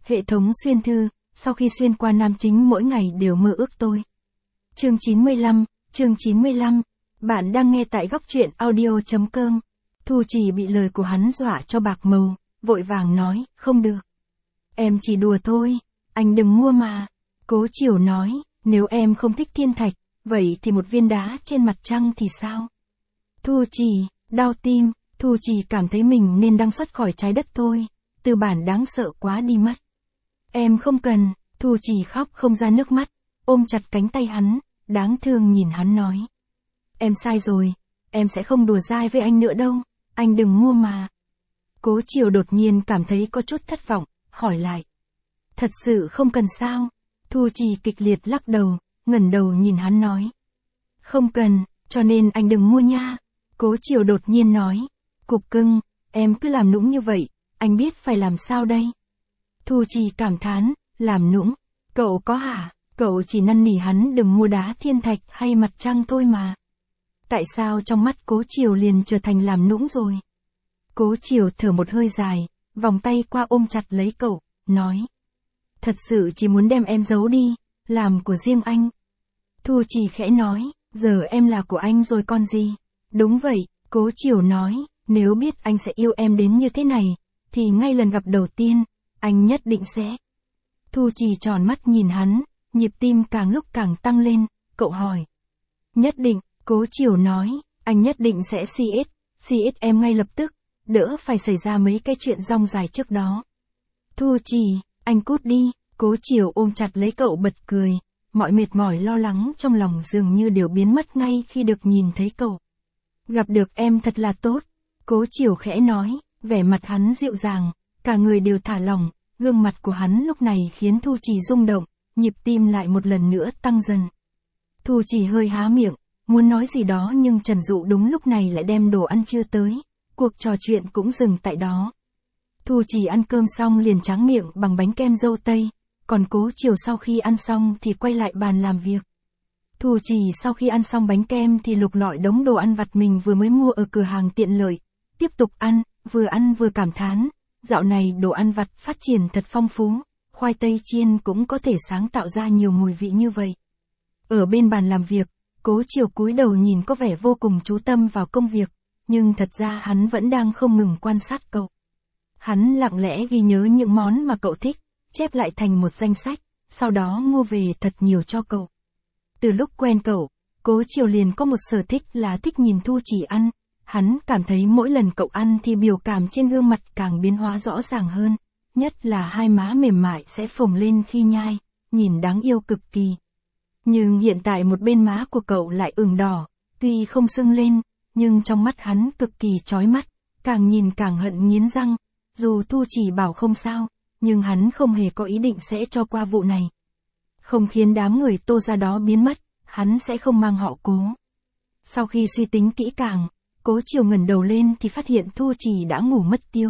Hệ thống xuyên thư, sau khi xuyên qua nam chính mỗi ngày đều mơ ước tôi. Chương 95, bạn đang nghe tại góc truyện audio.com. Thu Trì bị lời của hắn dọa cho bạc màu, vội vàng nói, không được. Em chỉ đùa thôi, anh đừng mua mà. Cố Chiều nói, nếu em không thích thiên thạch, vậy thì một viên đá trên mặt trăng thì sao? Thu Trì, đau tim, Thu Trì cảm thấy mình nên đăng xuất khỏi trái đất thôi, tư bản đáng sợ quá đi mất. Em không cần, Thu Trì khóc không ra nước mắt, ôm chặt cánh tay hắn, đáng thương nhìn hắn nói. Em sai rồi, em sẽ không đùa dai với anh nữa đâu, anh đừng mua mà. Cố Chiều đột nhiên cảm thấy có chút thất vọng, hỏi lại. Thật sự không cần sao? Thu Trì kịch liệt lắc đầu, ngẩng đầu nhìn hắn nói. Không cần, cho nên anh đừng mua nha. Cố Chiều đột nhiên nói. Cục cưng, em cứ làm nũng như vậy, anh biết phải làm sao đây? Thu Trì cảm thán, làm nũng, cậu có hả? Cậu chỉ năn nỉ hắn đừng mua đá thiên thạch hay mặt trăng thôi mà. Tại sao trong mắt Cố Chiều liền trở thành làm nũng rồi? Cố Chiều thở một hơi dài, vòng tay qua ôm chặt lấy cậu, nói. Thật sự chỉ muốn đem em giấu đi, làm của riêng anh. Thu Trì khẽ nói, giờ em là của anh rồi con gì? Đúng vậy, Cố Chiều nói, nếu biết anh sẽ yêu em đến như thế này, thì ngay lần gặp đầu tiên, anh nhất định sẽ. Thu Trì tròn mắt nhìn hắn, nhịp tim càng lúc càng tăng lên, cậu hỏi. Nhất định, Cố Chiều nói, anh nhất định sẽ CS em ngay lập tức, đỡ phải xảy ra mấy cái chuyện rong dài trước đó. Thu Trì, anh cút đi, Cố Chiều ôm chặt lấy cậu bật cười, mọi mệt mỏi lo lắng trong lòng dường như đều biến mất ngay khi được nhìn thấy cậu. Gặp được em thật là tốt, Cố Chiều khẽ nói, vẻ mặt hắn dịu dàng, cả người đều thả lỏng, gương mặt của hắn lúc này khiến Thu Trì rung động, nhịp tim lại một lần nữa tăng dần. Thu Trì hơi há miệng, muốn nói gì đó nhưng Trần Dụ đúng lúc này lại đem đồ ăn trưa tới, cuộc trò chuyện cũng dừng tại đó. Thu Trì ăn cơm xong liền tráng miệng bằng bánh kem dâu tây, còn Cố Chiều sau khi ăn xong thì quay lại bàn làm việc. Thu Trì sau khi ăn xong bánh kem thì lục lọi đống đồ ăn vặt mình vừa mới mua ở cửa hàng tiện lợi, tiếp tục ăn vừa cảm thán, dạo này đồ ăn vặt phát triển thật phong phú, khoai tây chiên cũng có thể sáng tạo ra nhiều mùi vị như vậy. Ở bên bàn làm việc, Cố Chiều cúi đầu nhìn có vẻ vô cùng chú tâm vào công việc, nhưng thật ra hắn vẫn đang không ngừng quan sát cậu. Hắn lặng lẽ ghi nhớ những món mà cậu thích, chép lại thành một danh sách, sau đó mua về thật nhiều cho cậu. Từ lúc quen cậu, Cố Chiều liền có một sở thích là thích nhìn Thu Trì ăn, hắn cảm thấy mỗi lần cậu ăn thì biểu cảm trên gương mặt càng biến hóa rõ ràng hơn, nhất là hai má mềm mại sẽ phồng lên khi nhai, nhìn đáng yêu cực kỳ. Nhưng hiện tại một bên má của cậu lại ửng đỏ, tuy không sưng lên, nhưng trong mắt hắn cực kỳ chói mắt, càng nhìn càng hận nghiến răng, dù Thu Trì bảo không sao, nhưng hắn không hề có ý định sẽ cho qua vụ này. Không khiến đám người Tô ra đó biến mất, hắn sẽ không mang họ Cố. Sau khi suy tính kỹ càng, Cố Chiều ngẩng đầu lên thì phát hiện Thu Trì đã ngủ mất tiêu.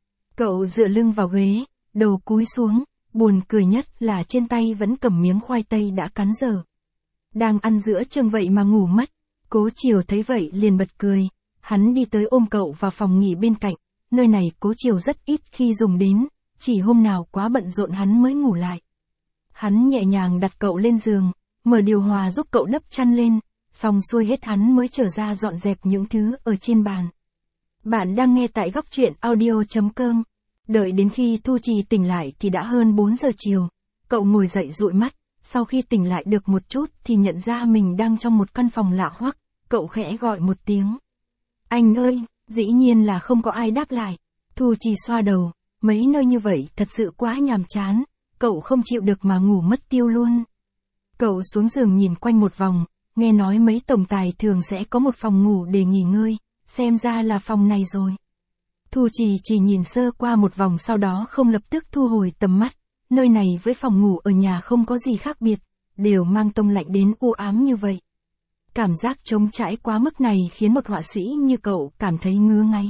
Cậu dựa lưng vào ghế, đầu cúi xuống, buồn cười nhất là trên tay vẫn cầm miếng khoai tây đã cắn dở. Đang ăn giữa chừng vậy mà ngủ mất, Cố Chiều thấy vậy liền bật cười, hắn đi tới ôm cậu vào phòng nghỉ bên cạnh, nơi này Cố Chiều rất ít khi dùng đến, chỉ hôm nào quá bận rộn hắn mới ngủ lại. Hắn nhẹ nhàng đặt cậu lên giường, mở điều hòa giúp cậu đắp chăn lên, xong xuôi hết hắn mới trở ra dọn dẹp những thứ ở trên bàn. Bạn đang nghe tại góc truyện audio.com. Đợi đến khi Thu Trì tỉnh lại thì đã hơn 4 giờ chiều, cậu ngồi dậy dụi mắt, sau khi tỉnh lại được một chút thì nhận ra mình đang trong một căn phòng lạ hoắc, cậu khẽ gọi một tiếng. Anh ơi, dĩ nhiên là không có ai đáp lại. Thu Trì xoa đầu, mấy nơi như vậy thật sự quá nhàm chán, cậu không chịu được mà ngủ mất tiêu luôn. Cậu xuống giường nhìn quanh một vòng, nghe nói mấy tổng tài thường sẽ có một phòng ngủ để nghỉ ngơi, xem ra là phòng này rồi. Thu Trì chỉ nhìn sơ qua một vòng sau đó không lập tức thu hồi tầm mắt, nơi này với phòng ngủ ở nhà không có gì khác biệt, đều mang tông lạnh đến u ám như vậy. Cảm giác trống trải quá mức này khiến một họa sĩ như cậu cảm thấy ngứa ngáy.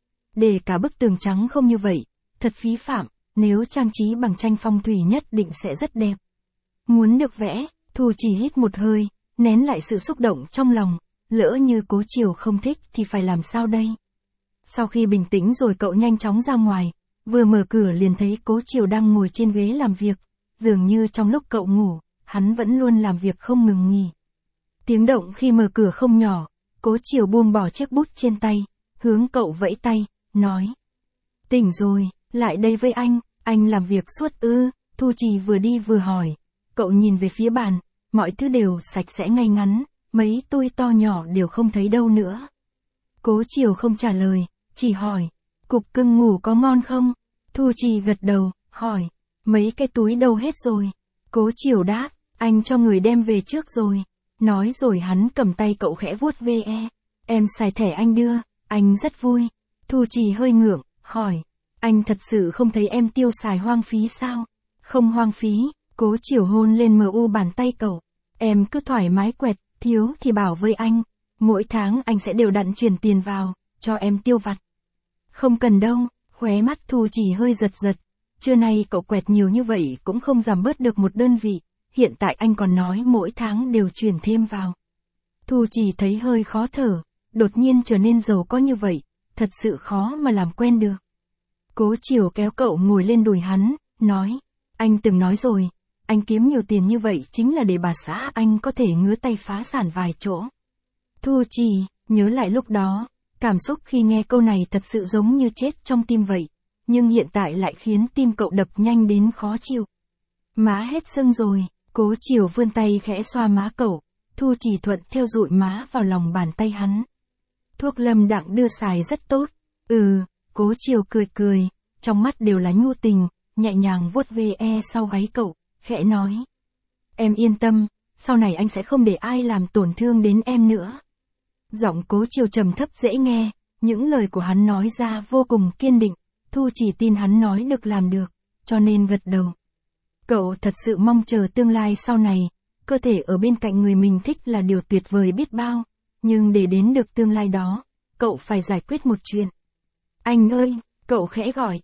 Để cả bức tường trắng không như vậy, thật phí phạm, nếu trang trí bằng tranh phong thủy nhất định sẽ rất đẹp. Muốn được vẽ, Thu Trì hít một hơi, nén lại sự xúc động trong lòng, lỡ như Cố Chiều không thích thì phải làm sao đây? Sau khi bình tĩnh rồi cậu nhanh chóng ra ngoài, vừa mở cửa liền thấy Cố Chiều đang ngồi trên ghế làm việc, dường như trong lúc cậu ngủ, hắn vẫn luôn làm việc không ngừng nghỉ. Tiếng động khi mở cửa không nhỏ, Cố Chiều buông bỏ chiếc bút trên tay, hướng cậu vẫy tay, nói. Tỉnh rồi, lại đây với anh làm việc suốt ư? Thu Trì vừa đi vừa hỏi. Cậu nhìn về phía bàn, mọi thứ đều sạch sẽ ngay ngắn, mấy tôi to nhỏ đều không thấy đâu nữa. Cố Chiều không trả lời, chỉ hỏi, cục cưng ngủ có ngon không? Thu Trì gật đầu, hỏi, mấy cái túi đâu hết rồi? Cố Chiều đáp, anh cho người đem về trước rồi. Nói rồi hắn cầm tay cậu khẽ vuốt ve. Em xài thẻ anh đưa, anh rất vui. Thu Trì hơi ngượng, hỏi, anh thật sự không thấy em tiêu xài hoang phí sao? Không hoang phí. Cố Chiều hôn lên mu bàn tay cậu. Em cứ thoải mái quẹt, thiếu thì bảo với anh. Mỗi tháng anh sẽ đều đặn chuyển tiền vào, cho em tiêu vặt. Không cần đâu. Khóe mắt Thu Trì hơi giật giật. Trưa nay cậu quẹt nhiều như vậy cũng không giảm bớt được một đơn vị. Hiện tại anh còn nói mỗi tháng đều chuyển thêm vào. Thu Trì thấy hơi khó thở. Đột nhiên trở nên giàu có như vậy, thật sự khó mà làm quen được. Cố Chiều kéo cậu ngồi lên đùi hắn, nói. Anh từng nói rồi, anh kiếm nhiều tiền như vậy chính là để bà xã anh có thể ngứa tay phá sản vài chỗ. Thu Trì, nhớ lại lúc đó, cảm xúc khi nghe câu này thật sự giống như chết trong tim vậy, nhưng hiện tại lại khiến tim cậu đập nhanh đến khó chịu. Má hết sưng rồi, Cố Chiều vươn tay khẽ xoa má cậu, Thu Trì thuận theo dụi má vào lòng bàn tay hắn. Thuốc Lâm Đặng đưa xài rất tốt. Cố Chiều cười cười, trong mắt đều là nhu tình, nhẹ nhàng vuốt ve sau gáy cậu, khẽ nói. Em yên tâm, sau này anh sẽ không để ai làm tổn thương đến em nữa. Giọng Cố Chiều trầm thấp dễ nghe, những lời của hắn nói ra vô cùng kiên định, Thu Trì tin hắn nói được làm được, cho nên gật đầu. Cậu thật sự mong chờ tương lai sau này, cơ thể ở bên cạnh người mình thích là điều tuyệt vời biết bao, nhưng để đến được tương lai đó, cậu phải giải quyết một chuyện. Anh ơi, cậu khẽ gọi,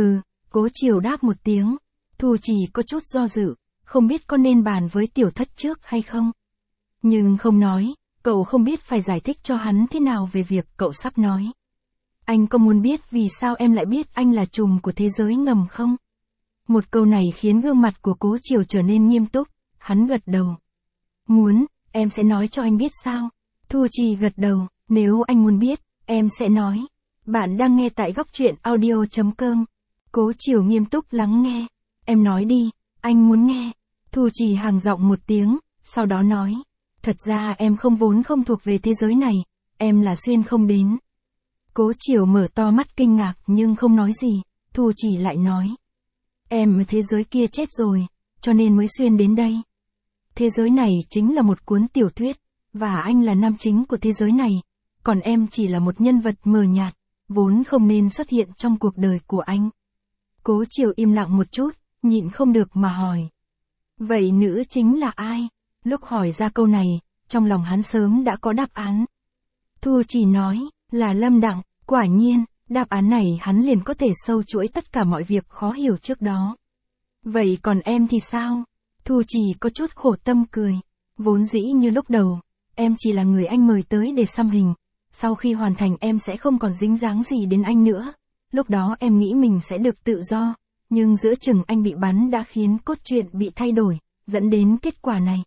Cố Chiều đáp một tiếng. Thu Trì có chút do dự, không biết có nên bàn với tiểu thất trước hay không. Nhưng không nói, cậu không biết phải giải thích cho hắn thế nào về việc cậu sắp nói. Anh có muốn biết vì sao em lại biết anh là trùm của thế giới ngầm không? Một câu này khiến gương mặt của Cố Chiều trở nên nghiêm túc, hắn gật đầu. Muốn, em sẽ nói cho anh biết sao? Thu Trì gật đầu, nếu anh muốn biết, em sẽ nói. Bạn đang nghe tại góc truyện audio.com. Cố Chiều nghiêm túc lắng nghe. Em nói đi, anh muốn nghe. Thu Trì hằng giọng một tiếng, sau đó nói. Thật ra em vốn không thuộc về thế giới này, em là xuyên không đến. Cố Chiều mở to mắt kinh ngạc nhưng không nói gì, Thu Trì lại nói. Em ở thế giới kia chết rồi, cho nên mới xuyên đến đây. Thế giới này chính là một cuốn tiểu thuyết, và anh là nam chính của thế giới này, còn em chỉ là một nhân vật mờ nhạt, vốn không nên xuất hiện trong cuộc đời của anh. Cố Chiều im lặng một chút, nhịn không được mà hỏi. Vậy nữ chính là ai? Lúc hỏi ra câu này, trong lòng hắn sớm đã có đáp án. Thu Trì nói, là Lâm Đặng, quả nhiên, đáp án này hắn liền có thể sâu chuỗi tất cả mọi việc khó hiểu trước đó. Vậy còn em thì sao? Thu Trì có chút khổ tâm cười. Vốn dĩ như lúc đầu, em chỉ là người anh mời tới để xăm hình. Sau khi hoàn thành em sẽ không còn dính dáng gì đến anh nữa. Lúc đó em nghĩ mình sẽ được tự do. Nhưng giữa chừng anh bị bắn đã khiến cốt truyện bị thay đổi, dẫn đến kết quả này.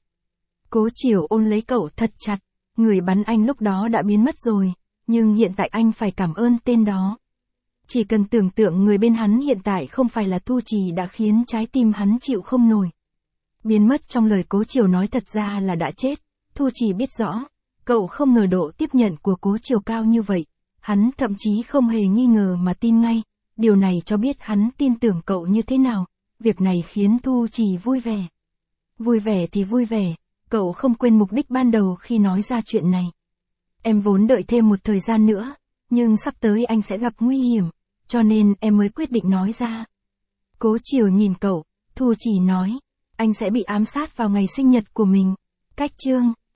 Cố Chiều ôm lấy cậu thật chặt. Người bắn anh lúc đó đã biến mất rồi. Nhưng hiện tại anh phải cảm ơn tên đó. Chỉ cần tưởng tượng người bên hắn hiện tại không phải là Thu Trì đã khiến trái tim hắn chịu không nổi. Biến mất trong lời Cố Chiều nói thật ra là đã chết. Thu Trì biết rõ, cậu không ngờ độ tiếp nhận của Cố Chiều cao như vậy. Hắn thậm chí không hề nghi ngờ mà tin ngay. Điều này cho biết hắn tin tưởng cậu như thế nào. Việc này khiến Thu Trì vui vẻ. Vui vẻ thì vui vẻ, cậu không quên mục đích ban đầu khi nói ra chuyện này. Em vốn đợi thêm một thời gian nữa, nhưng sắp tới anh sẽ gặp nguy hiểm, cho nên em mới quyết định nói ra. Cố Chiều nhìn cậu, Thu Trì nói, anh sẽ bị ám sát vào ngày sinh nhật của mình. Cách chương